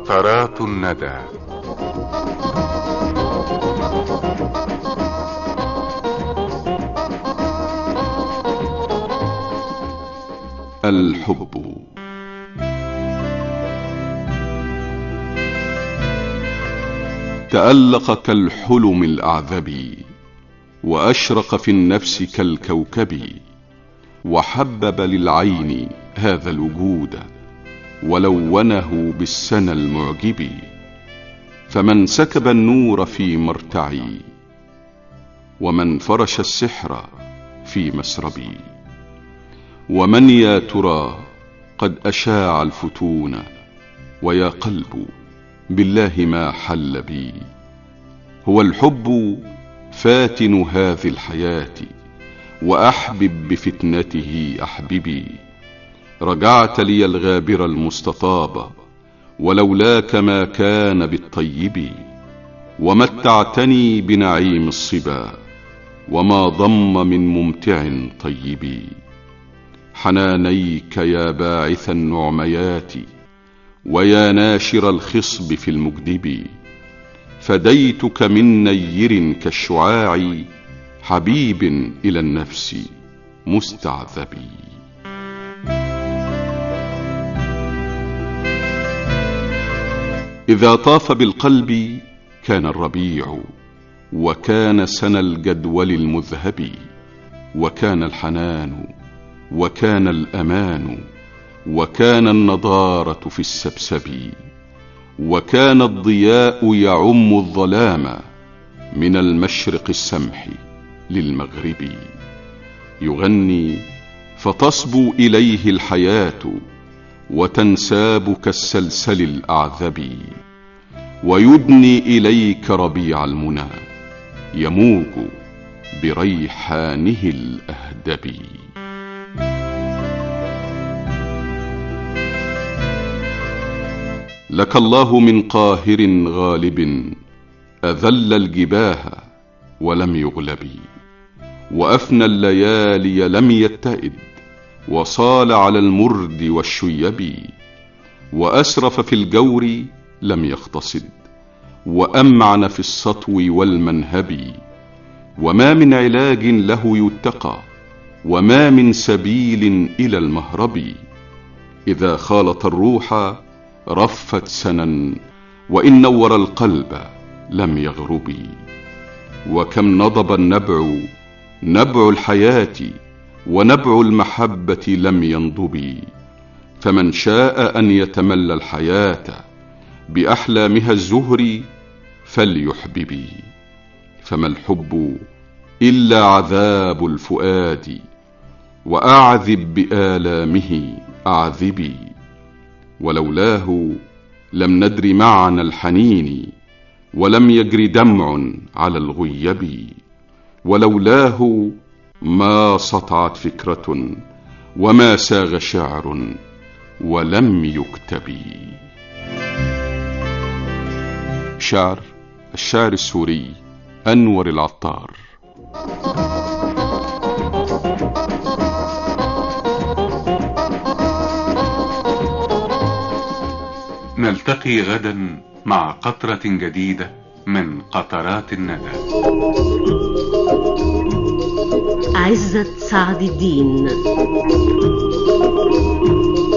قطرات الندى. الحب. تألق كالحلم الأعذب، وأشرق في النفس كالكوكب، وحبب للعين هذا الوجود، ولونه بالسنا المعجب. فمن سكب النور في مرتعي، ومن فرش السحر في مسربي، ومن يا ترى قد أشاع الفتون، ويا قلب بالله ما حل بي. هو الحب فاتن هذه الحياة، وأحبب بفتنته أحببي. رجعت لي الغابر المستطاب، ولولاك ما كان بالطيب. ومتعتني بنعيم الصبا، وما ضم من ممتع طيب. حنانيك يا باعث النعميات، ويا ناشر الخصب في المجدب. فديتك من نير كالشعاع، حبيب إلى النفس مستعذب. إذا طاف بالقلب كان الربيع، وكان سنى الجدول المذهب. وكان الحنان، وكان الأمان، وكان النضارة في السبسب. وكان الضياء يعم الظلام، من المشرق السمح للمغرب. يغني فتصبو إليه الحياة، وتنساب كالسلسل الأعذب. ويدني إليك ربيع المنى، يموج بريحانه الأهدب. لك الله من قاهر غالب، أذل الجباه ولم يغلب. وأفنى الليالي لم يتئد، وصال على المرد والشيب. وأسرف في الجور لم يقتصد، وأمعن في السطو والمنهب. وما من علاج له يتقى، وما من سبيل إلى المهرب. إذا خالط الروح رفت سنا، وإن نور القلب لم يغرب. وكم نضب النبع، نبع الحياة، ونبع المحبة لم ينضب. فمن شاء أن يتملى الحياة بأحلامها الزهر فليحبب. فما الحب إلا عذاب الفؤاد، وأعذب بآلامه أعذبي. ولولاه لم ندر معنى الحنين، ولم يجر دمع على الغيب. ولولاه ما سطعت فكرة، وما ساغ شعر، ولم يكتب. شعر الشاعر السوري أنور العطار. نلتقي غدا مع قطرة جديدة من قطرات الندى. عزت سعد الدين.